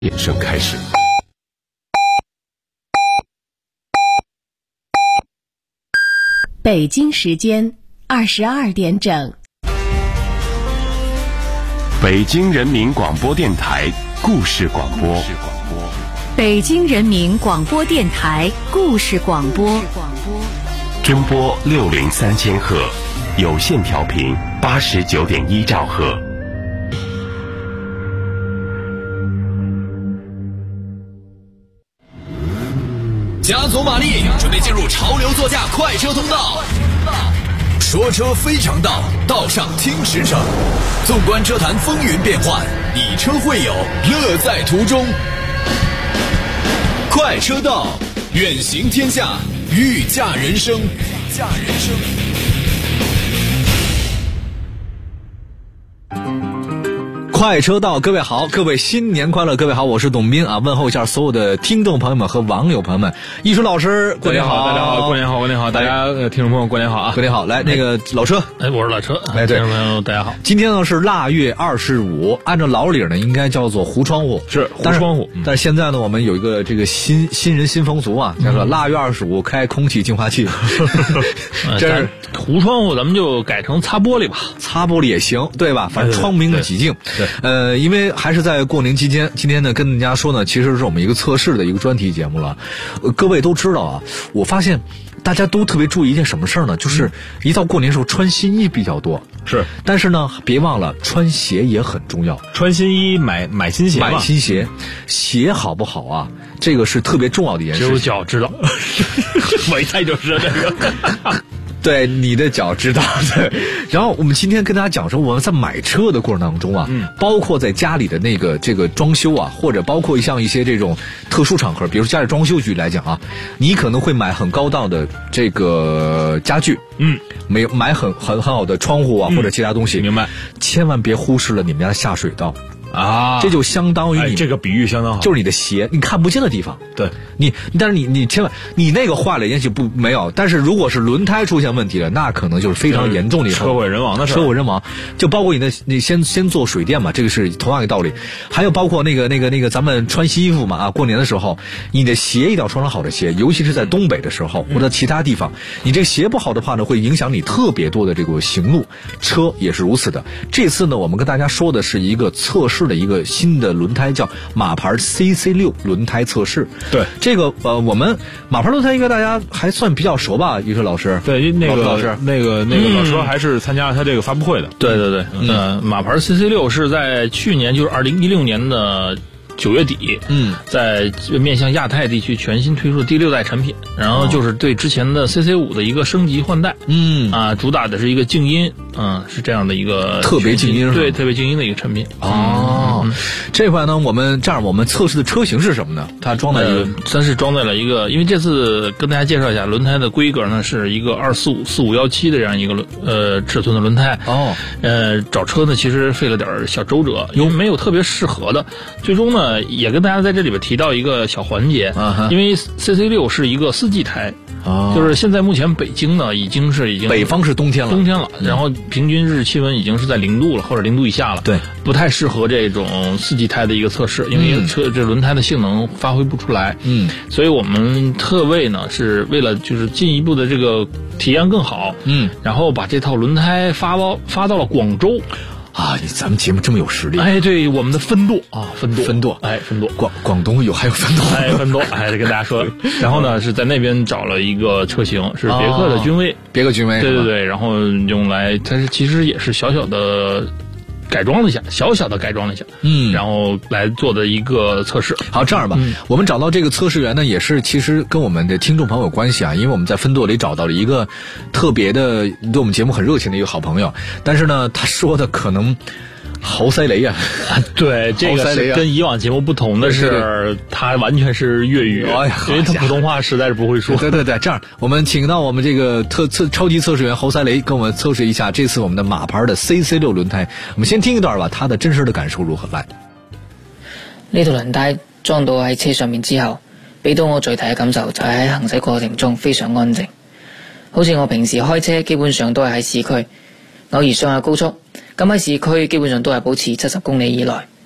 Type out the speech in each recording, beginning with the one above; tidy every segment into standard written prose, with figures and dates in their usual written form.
点声开始。 北京时间22点整。 北京人民广播电台故事广播。 北京人民广播电台故事广播。 中波603千赫，有线调频89.1兆赫。 加足马力，准备进入潮流座驾快车通道。说车非常道，道上听实诚。纵观车坛风云变幻，以车会友，乐在途中。快车道，远行天下，御驾人生。 快车道，各位好，各位新年快乐！各位好，我是董斌啊，问候一下所有的听众朋友们和网友朋友们。艺术老师，过年好！ 大家好，过年好，过年好！大家听众朋友过年好啊！ 过年好！来，那个老车， 我是老车， 对， 听众朋友大家好。 今天呢是腊月25，按照老理呢应该叫做糊窗户， 是糊窗户。 但是现在呢，我们有一个这个新人新风俗啊，叫做腊月25开空气净化器。 这是糊窗户，咱们就改成擦玻璃吧， 擦玻璃也行，对吧？反正窗明几净。 对， 因为还是在过年期间，今天呢跟大家说呢，其实是我们一个测试的一个专题节目了。各位都知道啊，我发现大家都特别注意一件什么事儿呢？就是一到过年时候穿新衣比较多。 是， 但是呢，别忘了穿鞋也很重要。 穿新衣买新鞋， 买新鞋，鞋好不好啊？这个是特别重要的一件事情。 只有脚知道，我一猜就是这个。 对，你的脚知道的。然后我们今天跟大家讲说，我们在买车的过程当中啊，包括在家里的这个装修啊，或者包括像一些这种特殊场合，比如家里装修局来讲啊，你可能会买很高档的这个家具，买很好的窗户啊，或者其他东西， 明白？ 千万别忽视了你们家的下水道。 啊， 这就相当于你这个比喻相当好， 就是你的鞋，你看不见的地方。 对， 但是你千万，你那个坏了也许没有，但是如果是轮胎出现问题了，那可能就是非常严重的车毁人亡的事。 车毁人亡，就包括你先做水电嘛，这个是同样的道理。还有包括那个咱们穿新衣服嘛啊，过年的时候，你的鞋一定要穿上好的鞋，尤其是在东北的时候或者其他地方，你这个鞋不好的话呢，会影响你特别多的这个行路，车也是如此的。这次呢，我们跟大家说的是一个测试的一个新的轮胎，叫马牌 CC6 轮胎测试。 对， 这个我们马牌轮胎应该大家还算比较熟吧，于是老师。 对，那个老师， 那个老车还是参加了他这个发布会的。对，马牌 CC6 是在去年，就是2016年的9月底，在面向亚太地区全新推出的第6代产品，然后就是对之前的 CC5 的一个升级换代，主打的是一个静音，是这样的一个特别静音， 对，特别静音的一个产品。 这块呢，我们测试的车型是什么呢？它装在它是装在了一个，因为这次跟大家介绍一下，轮胎的规格呢是一个245/4517的这样一个尺寸的轮胎。找车呢其实费了点小周折，因为没有特别适合的。最终呢，也跟大家在这里边提到一个小环节，因为 CC6 是一个4季胎。就是现在目前北京呢已经北方是冬天了， 然后平均日气温已经是在0度了或者0度以下了， 对， 不太适合这种4季胎的一个测试，因为这轮胎的性能发挥不出来，所以我们特为呢是为了就是进一步的这个体验更好，然后把这套轮胎发到了广州。 咱们节目这么有实力！ 对，我们的分舵， 广东还有分舵， 分舵，跟大家说。然后呢，是在那边找了一个车型，是别克的君威，对，然后用来，它是其实也是小小的改装了一下，然后来做的一个测试。 好，这样吧，我们找到这个测试员呢，也是其实跟我们的听众朋友有关系啊，因为我们在分舵里找到了一个特别的对我们节目很热情的一个好朋友，但是呢，他说的可能豪塞雷对，这个是跟以往节目不同的是，他完全是粤语，因为他普通话实在是不会说。 对，这样我们请到我们这个超级测试员侯塞雷跟我们测试一下这次我们的马牌的 CC6 轮胎。我们先听一段吧，他的真实的感受如何？来， 呢套輪胎裝到喺車上面之後，俾到我最大嘅感受就係喺行駛過程中非常安靜。好似我平時開車基本上都係喺市區，偶爾上下高速，咁喺市區基本上都係保持70公里以內。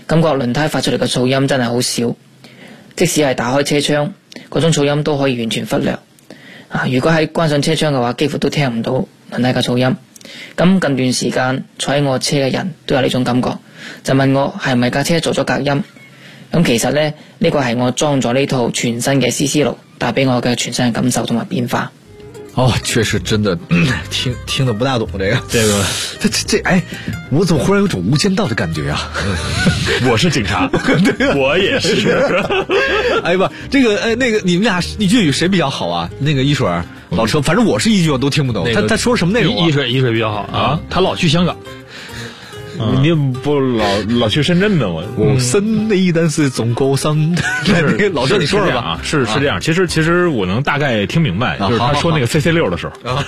感覺輪胎發出嚟嘅噪音真係好少，即使係打開車窗，嗰種噪音都可以完全忽略。如果喺關上車窗嘅話，幾乎都聽唔到輪胎嘅噪音。咁近段時間坐喺我車嘅人都有呢種感覺，就問我係咪架車做咗隔音。咁其實呢個係我裝咗呢套全新嘅 CC 6帶俾我嘅全新嘅感受同埋變化。 确实真的听得不大懂这哎，我怎么忽然有种无间道的感觉啊？ 我是警察，我也是。 哎不，这个那个你们俩粤语谁比较好啊？那个一水老车，反正我是一句话都听不懂。他说什么内容啊？ 一水比较好啊，他老去香港。 你不老去深圳的我深的一旦是总高生，老车你说说吧。 是这样，其实我能大概听明白，就是他说那个 CC 6的时候。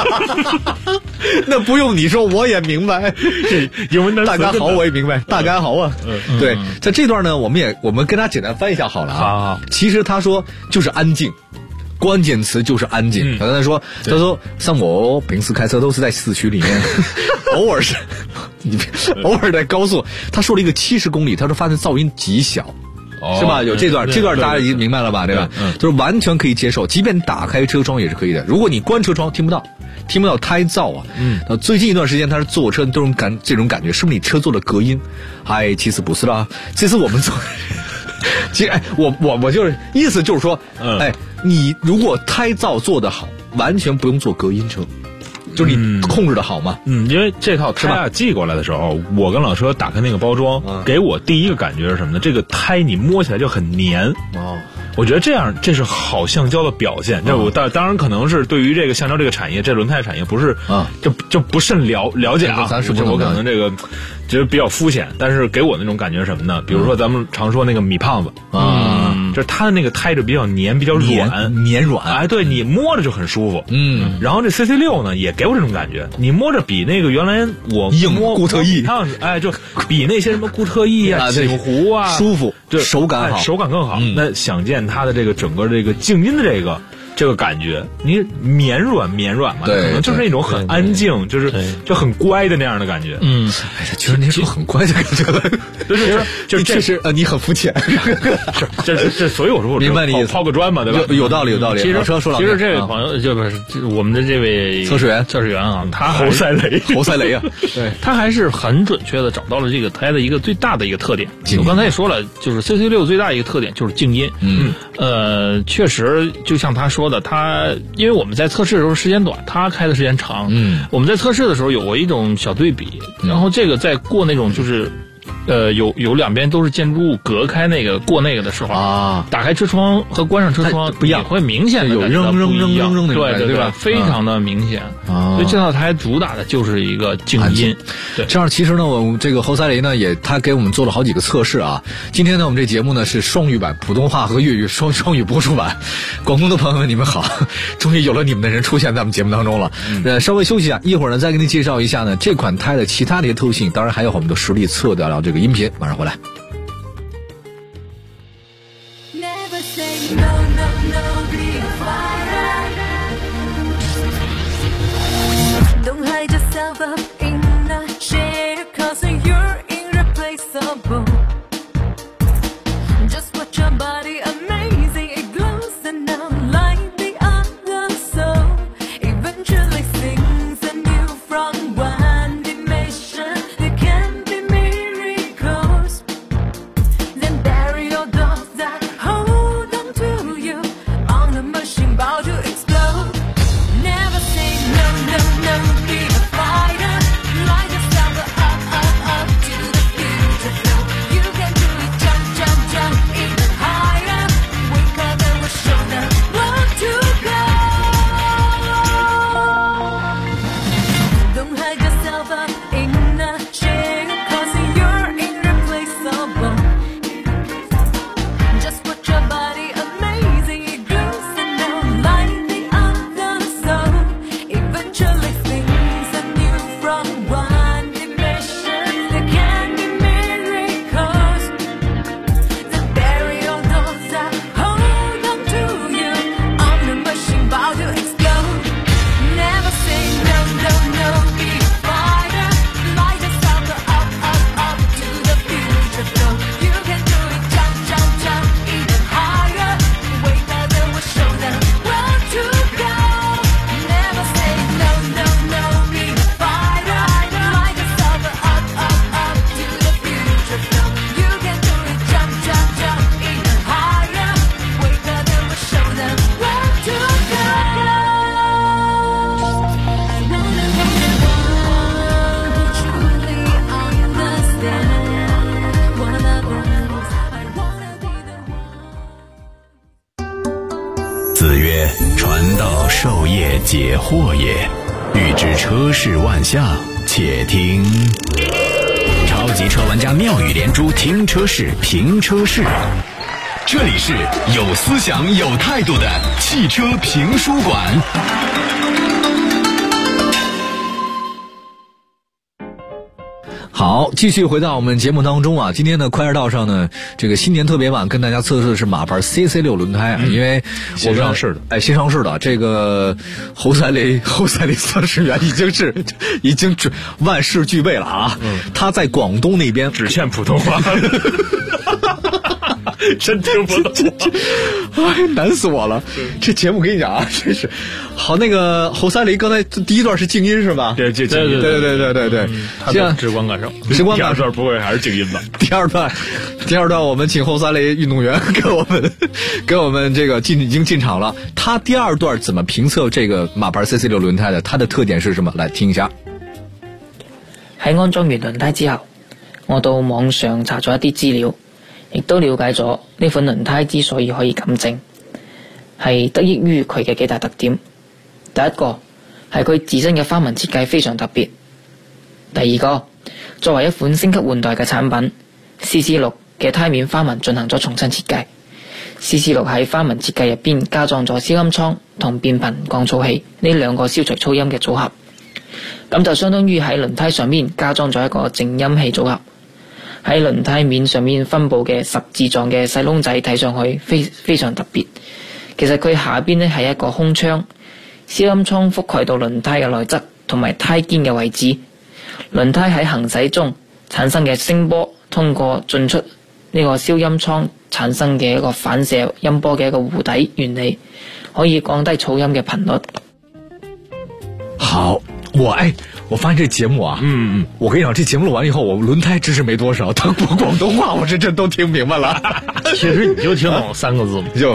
那不用你说我也明白， 英文单词大家好我也明白，大家好啊。对，在这段呢，我们跟大家简单翻译一下好了啊。其实他说就是安静。关键词就是安静。他刚才说，像我平时开车都是在市区里面，偶尔在高速。他说了一个70公里，他说发现噪音极小，是吧？有这段大家已经明白了吧？对吧？就是完全可以接受，即便打开车窗也是可以的。如果你关车窗听不到胎噪啊。最近一段时间他是坐车这种感觉，是不是你车做了隔音？其实不是啦，这是我们做。其实我就是意思就是说，你如果胎噪做得好，完全不用做隔音车，就是你控制的好嘛。 因为这套胎寄过来的时候，我跟老车打开那个包装，给我第一个感觉是什么呢？这个胎你摸起来就很黏。我觉得这是好橡胶的表现。这我当然可能是对于这个橡胶这个产业，这轮胎产业不是就不甚了解啊。我可能这个觉得比较肤浅，但是给我那种感觉是什么呢？比如说咱们常说那个米胖子就是它的那个胎就比较黏，比较黏软。 对，你摸着就很舒服。然后这 CC 6呢也给我这种感觉，你摸着比那个原来我摸固特异， 就比那些什么固特异啊、锦湖啊舒服， 就手感好， 手感更好。那想见它的这个整个这个静音的这个感觉，你绵软嘛，可能就是那种很安静，就很乖的那样的感觉。 其实你说很乖的感觉， 就是确实你很肤浅。 这所以我说明白你意思， 抛个砖嘛，对吧？ 有道理。 其实这位朋友就是我们的这位测试员啊，他侯赛雷啊， 对，他还是很准确的找到了这个胎的一个最大的一个特点。我刚才也说了，就是 CC 6最大一个特点就是静音。确实就像他说的，他因为我们在测试的时候时间短，他开的时间长。我们在测试的时候有过一种小对比，然后这个在过那种就是有两边都是建筑物隔开过那个的时候打开车窗和关上车窗不一样， 会明显的有扔那种对吧？非常的明显。所以这套胎主打的就是一个静音。对， 这样其实呢，我们这个侯赛雷呢他给我们做了好几个测试啊。今天呢，我们这节目呢是双语版，普通话和粤语双语播出版。广东的朋友们，你们好，终于有了你们的人出现在我们节目当中了。稍微休息一下，一会儿呢再给您介绍一下呢这款胎的其他的一些特性，当然还有我们的实力测得了这个音频，马上回来。 Never say no, no, no, be a fighter. Don't hide yourself up in the shade, 'cause you're irreplaceable. Just watch your body, amazing, it glows and unlike the other soul. Eventually sings anew from one dimension. There can be miracles. Then bury your doubts that hold on to you on a machine about to explode. Never say no, no, no, be a fighter. 子曰：传道授业解惑也。欲知车市万象，且听超级车玩家妙语连珠，听车市评车市。这里是有思想有态度的汽车评书馆。 好，继续回到我们节目当中啊。今天的快车道上呢，这个新年特别版跟大家测试的是马牌 CC6 轮胎啊，因为新上市的， 新上市的这个侯赛雷测试员已经万事俱备了啊。他在广东那边只欠普通话。真听不懂， 哎，难死我了！这节目跟你讲啊，真是好。那个侯赛雷刚才第一段是静音是吧？ 对， 对。 他的直观感受， 直观感受不会还是静音吧？ 第二段我们请侯赛雷运动员跟我们这个已经进场了。他第二段怎么评测这个马牌 CC6 輪胎的？它的特點是什麼？來聽一下。 喺安裝完輪胎之後，我到網上查咗一啲資料。亦都了解咗呢款輪胎之所以可以咁正，係得益於佢嘅幾大特點。第一個係佢自身嘅花紋設計非常特別。第二個，作為一款升級換代嘅產品 ，CC6 嘅胎面花紋進行咗重新設計。CC6 喺花紋設計入邊加裝咗消音倉同變頻降噪器呢兩個消除噪音嘅組合，咁就相當於喺輪胎上面加裝咗一個靜音器組合。喺輪胎面上面分佈嘅十字狀嘅細窿仔睇上去非常特別。其實佢下邊呢係一個空窗，消音倉覆蓋到輪胎嘅內側同埋胎肩嘅位置。輪胎喺行駛中產生嘅聲波，通過進出呢個消音倉產生嘅一個反射音波嘅一個弧底原理，可以降低噪音嘅頻率。 好，我發現這節目啊，我跟你講，這節目錄完以後，我輪胎知識沒多少，但播廣東話我是真都聽明白了。 其實你就聽懂三個字， 就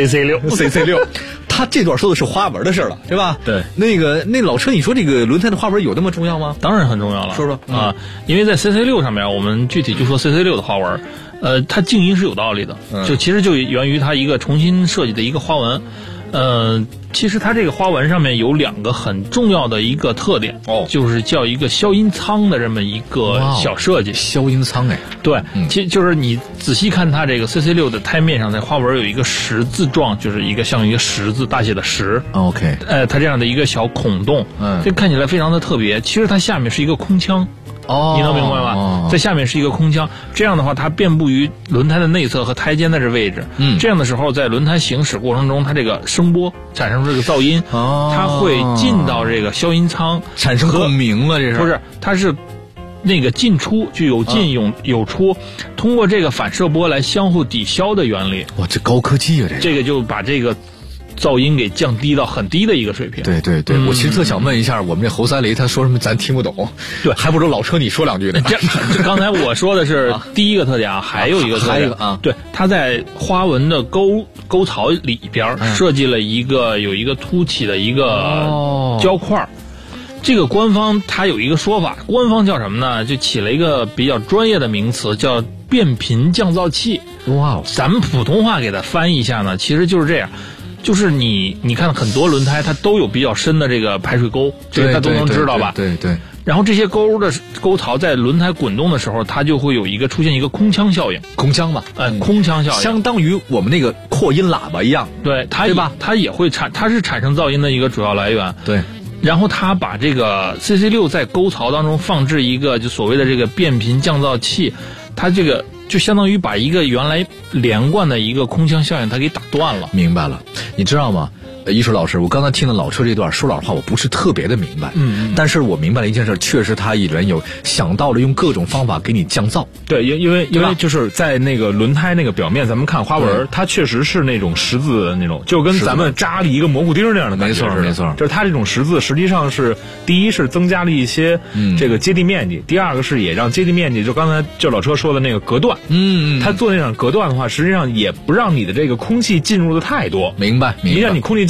CC6。 他這段說的是花紋的事了，對吧？ 對。 那老車，你說這個輪胎的花紋有那麼重要嗎？ 當然很重要了。 說啊，因為在 CC6 上面，我們具體就說 CC6 的花紋，它靜音是有道理的，就其實就源於它一個重新設計的一個花紋。其實它這個花紋上面有兩個很重要的一個特點，就是叫一個消音艙的這麼一個小設計。 消音艙哎， 對，其實就是你仔細看它這個 CC6 的胎面上的花紋有一個十字狀，就是一個像一個十字大寫的十。 OK， 它這樣的一個小孔洞，這看起來非常的特別。其實它下面是一個空腔。你能明白嗎？在下面是一個空腔，這樣的話它遍布於輪胎的內側和胎肩的這位置。這樣的時候在輪胎行駛過程中，它這個聲波產生這個噪音，它會進到這個消音艙， 產生共鳴了。這是不是？它是那個進出就有進有出，通過這個反射波來相互抵消的原理。 哇，這高科技啊！ 這個就把這個噪音給降低到很低的一個水平。 對，我其實特想問一下，我們這侯賽雷他說什麼咱聽不懂， 對， 還不如老車你說兩句呢。 這剛才我說的是第一個特點啊，還有一個特點啊，對，它在花紋的溝槽裏邊設計了有一個凸起的一個膠塊。這個官方它有一個說法，官方叫什麼呢？就起了一個比較專業的名詞，叫變頻降噪器。 哇， 咱們普通話給它翻譯一下呢，其實就是這樣。就是你看很多輪胎它都有比較深的這個排水溝，這個大家都能知道吧？ 對。 然後這些溝槽在輪胎滾動的時候，它就會出現一個空腔效應。 空腔嘛， 空腔效應相當於我們那個擴音喇叭一樣。 對，對吧？它也會它是產生噪音的一個主要來源。 對。 然後它把這個 CC6 在溝槽當中放置一個就所謂的這個變頻降噪器，它這個就相當於把一個原來連貫的一個空腔效應它給打斷了。 明白了，你知道嗎？一水老師，我剛才聽了老車這段，說老實話，我不是特別的明白。但是我明白了一件事，確實它裡面有想到了用各種方法給你降噪。 對，因為就是在那個輪胎那個表面，咱們看花紋，它確實是那種十字的那種，就跟咱們扎了一個蘑菇釘那樣的感覺。 沒錯。 就是它這種十字實際上是第一是增加了一些這個接地面積，第二個是也讓接地面積就剛才就老車說的那個隔斷。它做那種隔斷的話，實際上也不讓你的這個空氣進入的太多。 明白。 你讓你空氣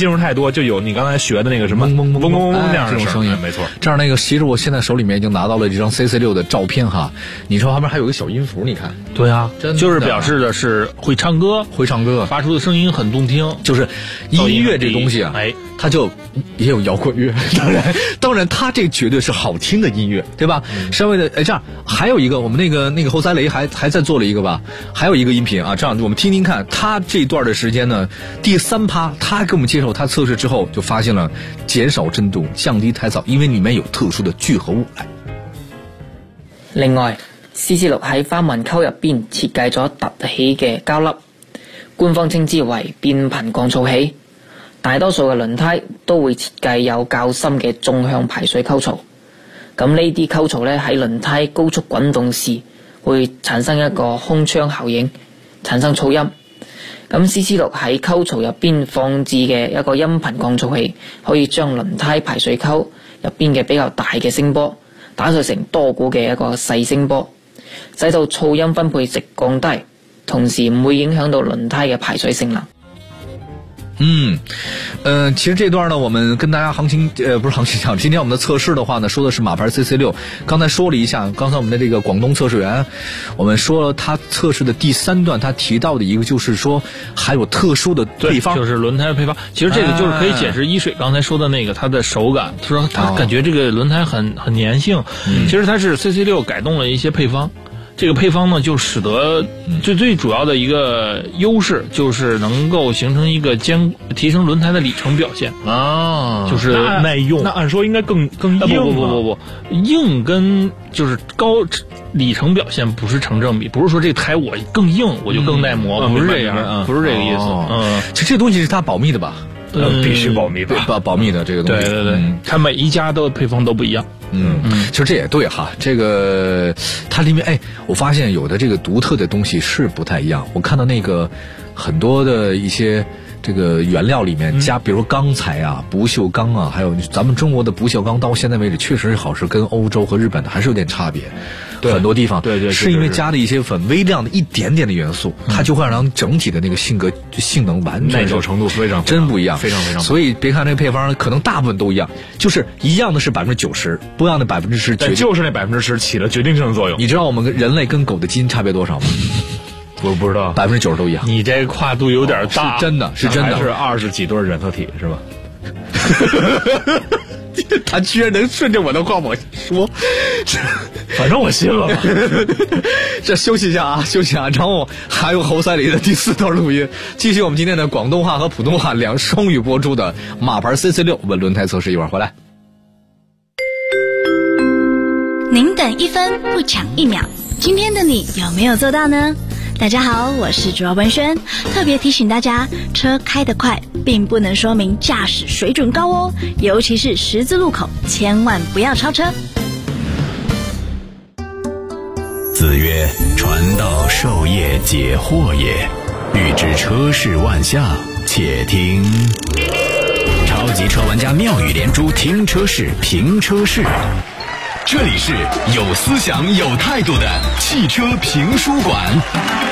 进入太多，就有你刚才学的那个什么嗡嗡嗡嗡嗡嗡那样这种声音， 没错。 这样那个，其实我现在手里面已经拿到了这张 CC6的照片哈。你说旁边还有个小音符，你看， 对啊， 真的就是表示的是会唱歌，发出的声音很动听。 就是音乐这东西啊，它就也有摇滚乐，当然，它这绝对是好听的音乐，对吧？稍微的，这样还有一个，我们那个侯赛雷还在做了一个吧，还有一个音频啊，这样我们听听看，他这段的时间呢，第3趴，他给我们介绍他测试之后就发现了减少震动、降低胎噪，因为里面有特殊的聚合物。来， 另外 CC6 喺花紋溝入邊設計咗凸起嘅膠粒，官方稱之為變頻降噪器。大多數嘅輪胎都會設計有較深嘅縱向排水溝槽，咁呢啲溝槽咧喺輪胎高速滾動時會產生一個空窗效應，產生噪音。咁 CC6 喺溝槽入邊放置嘅一個音頻降噪器，可以將輪胎排水溝入邊嘅比較大嘅聲波打碎成多股嘅一個細聲波，使到噪音分配值降低，同時唔會影響到輪胎嘅排水性能。 其实这段呢，我们跟大家不是行情讲，今天我们的测试的话呢，说的是马牌 CC6。刚才说了一下，刚才我们的这个广东测试员，我们说了他测试的第3段，他提到的一个就是说还有特殊的配方， 就是轮胎配方。其实这个就是可以解释一水刚才说的那个它的手感，他说他感觉这个轮胎很粘性，其实它是 CC6 改动了一些配方。这个配方呢，就使得最主要的一个优势就是能够形成一个提升轮胎的里程表现啊，就是耐用。 那按说应该更硬。 不，硬跟就是里程表现不是成正比，不是说这胎我更硬我就更耐磨，不是这样，不是这个意思。 其实这东西是他保密的吧？ 必须保密吧？ 保密的这个东西。 对，它每一家的配方都不一样。 其实这也对哈，这个它里面我发现有的这个独特的东西是不太一样。我看到那个很多的一些这个原料里面加，比如说钢材啊、不锈钢啊，还有咱们中国的不锈钢，到现在为止确实好是跟欧洲和日本的还是有点差别。很多地方是因为加了一些很微量的一点点的元素，它就会让整体的那个性能完全耐受程度非常真不一样， 非常。 所以别看这个配方可能大部分都一样，就是一样的是90%，不一样的10%， 但就是那10%起了决定性的作用。 你知道我们人类跟狗的基因差别多少吗？ 我不知道 ，90%都一样。 你这跨度有点大， 是真的，是真的， 还是20几对染色体是吧？ 他居然能顺着我的话往说， 反正我信了。 这休息一下，然后还有侯赛雷的第4段录音，继续我们今天的广东话和普通话2双语播出的马牌 CC6 稳轮胎测试，一会儿回来。 您等1分不抢1秒，今天的你有没有做到呢？大家好，我是主要文轩，特别提醒大家，车开得快并不能说明驾驶水准高哦，尤其是十字路口，千万不要超车。 子曰：传道授业解惑也，欲知车事万象，且听超级车玩家妙语连珠，听车事评车事。这里是有思想有态度的汽车评书馆。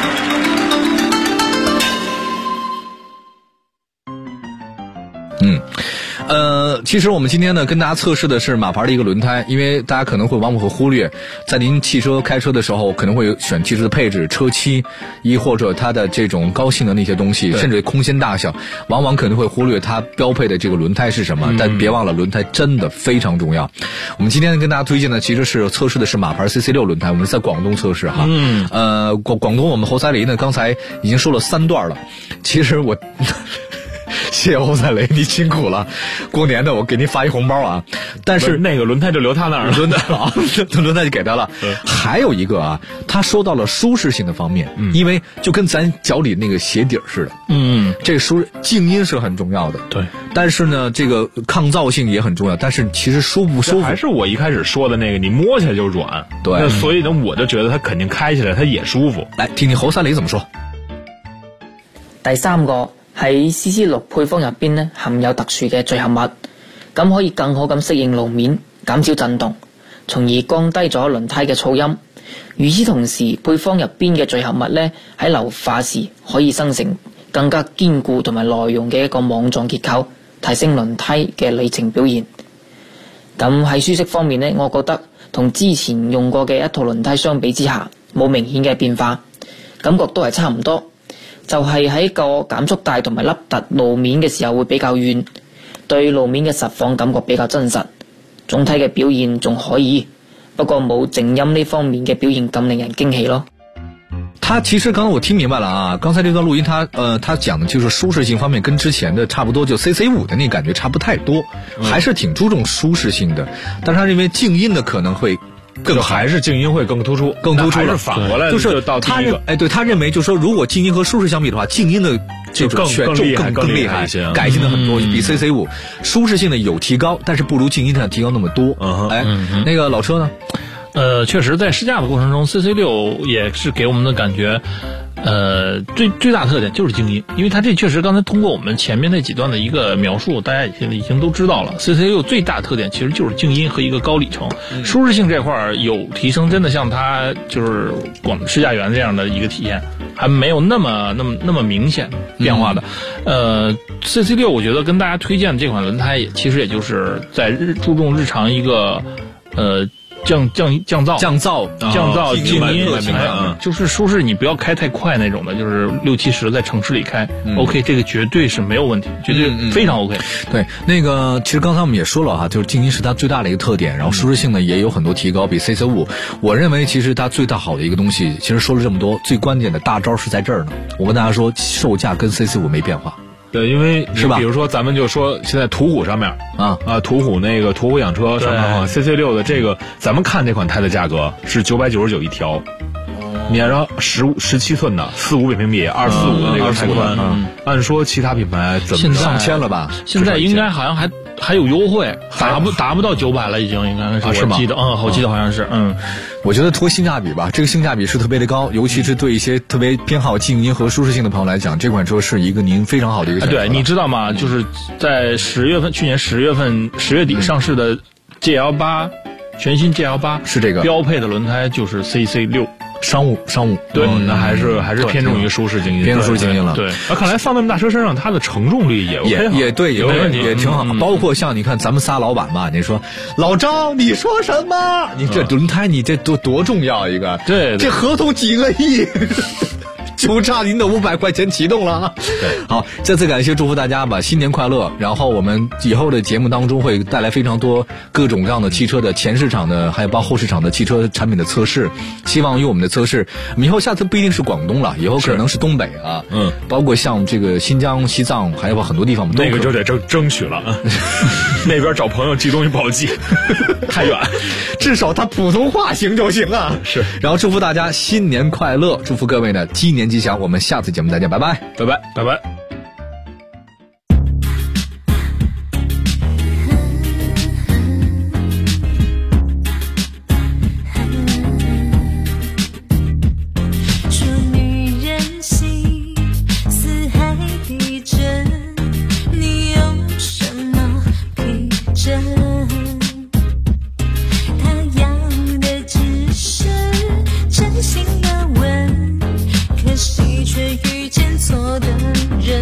其实我们今天呢跟大家测试的是马牌的一个轮胎，因为大家可能会往往会忽略，在您汽车开车的时候可能会选汽车的配置、车漆，亦或者它的这种高性能的一些东西，甚至空间大小，往往可能会忽略它标配的这个轮胎是什么。但别忘了，轮胎真的非常重要。我们今天跟大家推荐的其实是测试的是马牌 CC6 轮胎，我们是在广东测试哈。广东我们侯赛雷呢刚才已经说了3段了，其实我谢谢侯赛雷，你辛苦了。过年的我给您发一红包啊，但是那个轮胎就留他那儿了， 轮胎就给他了。还有一个啊，他说到了舒适性的方面，因为就跟咱脚里那个鞋底似的，这个静音是很重要的， 对。 但是呢，这个抗噪性也很重要，但是其实舒不舒服还是我一开始说的那个，你摸起来就软， 对。 那所以呢，我就觉得它肯定开起来它也舒服。 来听听侯赛雷怎么說。 第3個喺 CC6 配方入邊呢，含有特殊嘅聚合物，咁可以更好咁適應路面，減少震動，從而降低咗輪胎嘅噪音。與此同時，配方入邊嘅聚合物呢，喺硫化時可以生成更加堅固同埋耐用嘅一個網狀結構， 提升輪梯嘅里程表現。咁喺舒適方面呢，我覺得同之前用過嘅一套輪梯相比之下，冇明顯嘅變化，感覺都係差唔多。就係喺個減速帶同埋凹凸路面嘅時候會比較遠，對路面嘅實況感覺比較真實。總體嘅表現仲可以，不過冇靜音呢方面嘅表現咁令人驚喜咯。 他其實剛才我聽明白了啊，剛才這段錄音他講的就是舒適性方面跟之前的差不多，就 CC5 的那感覺差不太多，還是挺注重舒適性的，但是他認為靜音的可能會就还是静音会更突出，还是反过来就是到第一个。 对他认为就是说，如果静音和舒适相比的话，静音的这种权重更厉害一些，改进了很多，比 CC5 舒适性的有提高，但是不如静音上提高那么多。那个老车呢？ 确实在试驾的过程中 ，CC6 也是给我们的感觉，最大特点就是静音，因为它这确实刚才通过我们前面那几段的一个描述，大家已经都知道了 ，CC6 最大特点其实就是静音和一个高里程，舒适性这块儿有提升，真的像它就是试驾员这样的一个体验，还没有那么明显变化的。CC6 我觉得跟大家推荐这款轮胎其实也就是在注重日常一个降噪静音，就是舒适，你不要开太快那种的，就是60-70在城市里开，OK， 这个绝对是没有问题，绝对非常 OK。 对，那个其实刚才我们也说了哈，就是静音是它最大的一个特点，然后舒适性呢也有很多提高，比 CC5。我认为其实它最大好的一个东西，其实说了这么多，最关键的大招是在这儿呢。我跟大家说，售价跟 CC5 没变化。 对，因为是吧？ 比如说，咱们就说现在途虎上面途虎那个途虎养车上面CC6的这个，咱们看这款胎的价格是999一条。你按照17寸的45百平米245的这个胎宽，按说其他品牌怎么上千了吧？ 现在应该好像还有优惠，达不到900了，已经应该是我记得，我记得好像是， 我觉得图性价比吧，这个性价比是特别的高，尤其是对一些特别偏好静音和舒适性的朋友来讲，这款车是一个您非常好的一个选择。 对，你知道吗？就是在去年10月底上市的 GL8，全新 GL8 是这个标配的轮胎就是 CC6。 商务， 对， 那还是偏重于舒适静音， 偏舒适静音了。 对，看来放那么大车身上，它的承重力也 OK 也对， 也没问题， 也挺好。包括像你看咱们仨老板吧，你说老张，你说什么？你这轮胎你这多重要一个？ 对， 这合同几个亿。就差您的500块钱启动了啊！好，再次感谢，祝福大家吧，新年快乐！然后我们以后的节目当中会带来非常多各种各样的汽车的前市场的，还有包括后市场的汽车产品的测试。希望用我们的测试，以后下次不一定是广东了，以后可能是东北啊，包括像这个新疆、西藏，还有很多地方， 那个就得争取了，那边找朋友寄东西不好寄，太远， 至少他普通话行就行啊。 是， 然后祝福大家新年快乐，祝福各位呢鸡年吉祥，我们下次节目再见，拜拜， 拜拜，拜拜。 处女人心，四海地震，你用什么批准？他要的只是真心的吻。可惜却遇见错的人。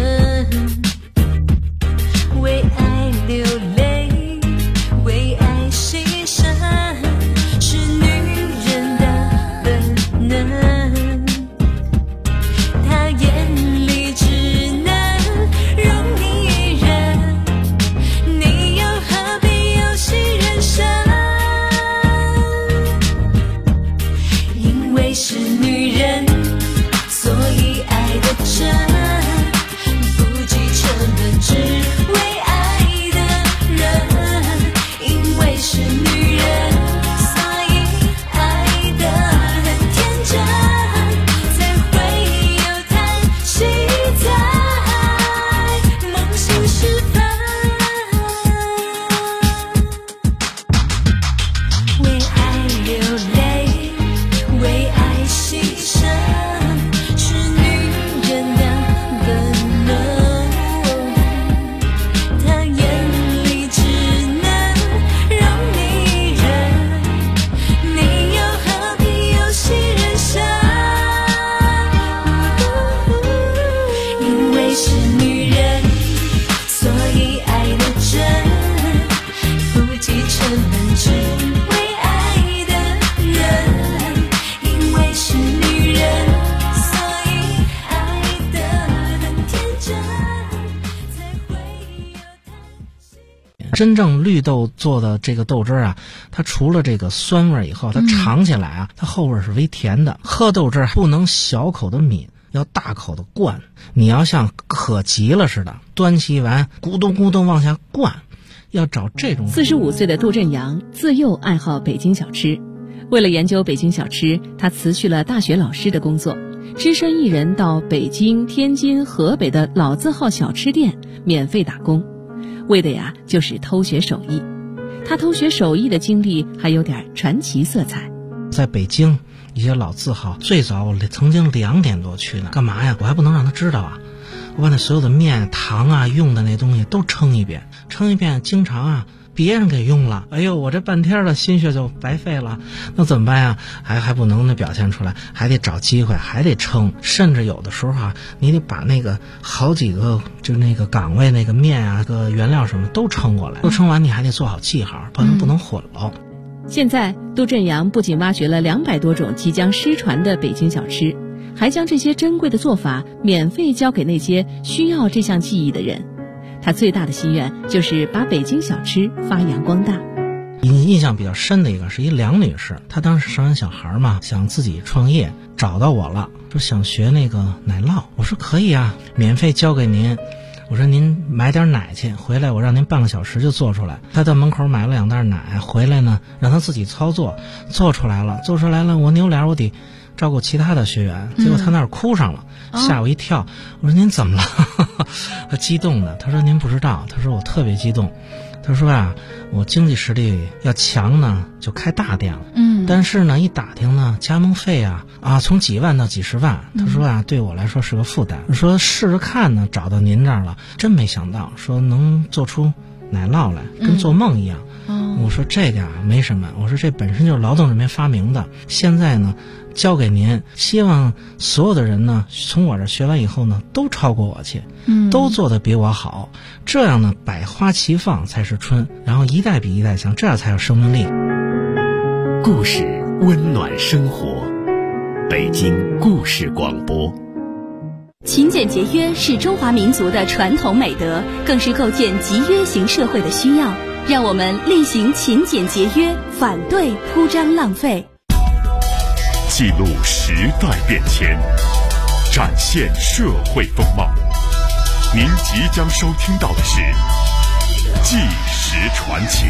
真正绿豆做的这个豆汁啊，它除了这个酸味以后，它尝起来啊，它后味是微甜的。喝豆汁不能小口的抿，要大口的灌。你要像渴急了似的，端起碗咕咚咕咚往下灌，要找这种。 45岁的杜振阳自幼爱好北京小吃，为了研究北京小吃，他辞去了大学老师的工作，只身一人到北京、天津、河北的老字号小吃店免费打工，为的呀就是偷学手艺。他偷学手艺的经历还有点传奇色彩。 在北京一些老字号，最早我曾经2点多去呢，干嘛呀？我还不能让他知道啊！我把那所有的面、糖啊、用的那东西都称一遍，经常啊别人给用了，哎呦，我这半天的心血就白费了，那怎么办呀？还不能表现出来，还得找机会，还得称，甚至有的时候啊，你得把那个好几个就那个岗位那个面啊、个原料什么都称过来，都称完你还得做好记号，不能混了。 现在杜振阳不仅挖掘了200多种即将失传的北京小吃，还将这些珍贵的做法免费教给那些需要这项技艺的人。他最大的心愿就是把北京小吃发扬光大。 印象比较深的一个是一梁女士，她当时生完小孩嘛，想自己创业，找到我了，说想学那个奶酪。我说可以啊，免费教给您。我说您买点奶去，回来我让您半个小时就做出来。他到门口买了2袋奶，回来呢让他自己操作，做出来了，我扭脸我得照顾其他的学员，结果他那儿哭上了，吓我一跳。我说您怎么了？他激动的，他说您不知道，他说我特别激动。他说啊，我经济实力要强呢，就开大店了。但是呢，一打听呢，加盟费啊，从几万到几十万。他说啊，对我来说是个负担。说试试看呢，找到您这儿了，真没想到，说能做出奶酪来，跟做梦一样。我说这个啊没什么，我说这本身就是劳动人民发明的，现在呢交给您，希望所有的人呢从我这学完以后呢都超过我去，都做得比我好，这样呢百花齐放才是春，然后一代比一代强，这样才有生命力。 故事温暖生活，北京故事广播。 勤俭节约是中华民族的传统美德，更是构建集约型社会的需要。让我们厉行勤俭节约，反对铺张浪费。 记录时代变迁，展现社会风貌。您即将收听到的是《纪实传奇》。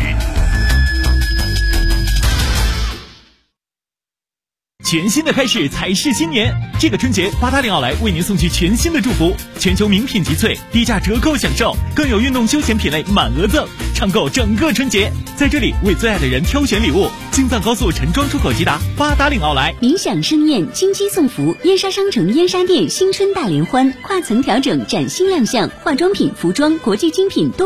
全新的开始才是新年，这个春节880奥莱为您送去全新的祝福，全球名品集萃，低价折扣享受，更有运动休闲品类满额赠，畅购整个春节。在这里为最爱的人挑选礼物，京藏高速陈庄出口即达880奥莱。 冥想盛宴，金鸡送福，燕莎商城燕莎店新春大联欢，跨层调整崭新亮相，化妆品、服装、国际精品多